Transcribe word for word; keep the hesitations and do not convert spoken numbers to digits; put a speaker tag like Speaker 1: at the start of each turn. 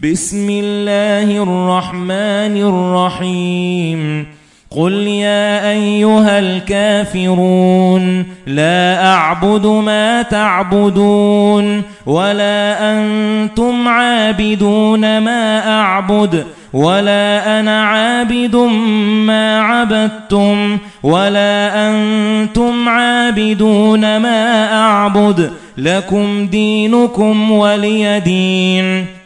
Speaker 1: بسم الله الرحمن الرحيم قل يا أيها الكافرون لا أعبد ما تعبدون ولا أنتم عابدون ما أعبد ولا أنا عابد ما عبدتم ولا أنتم عابدون ما أعبد لكم دينكم ولي دين.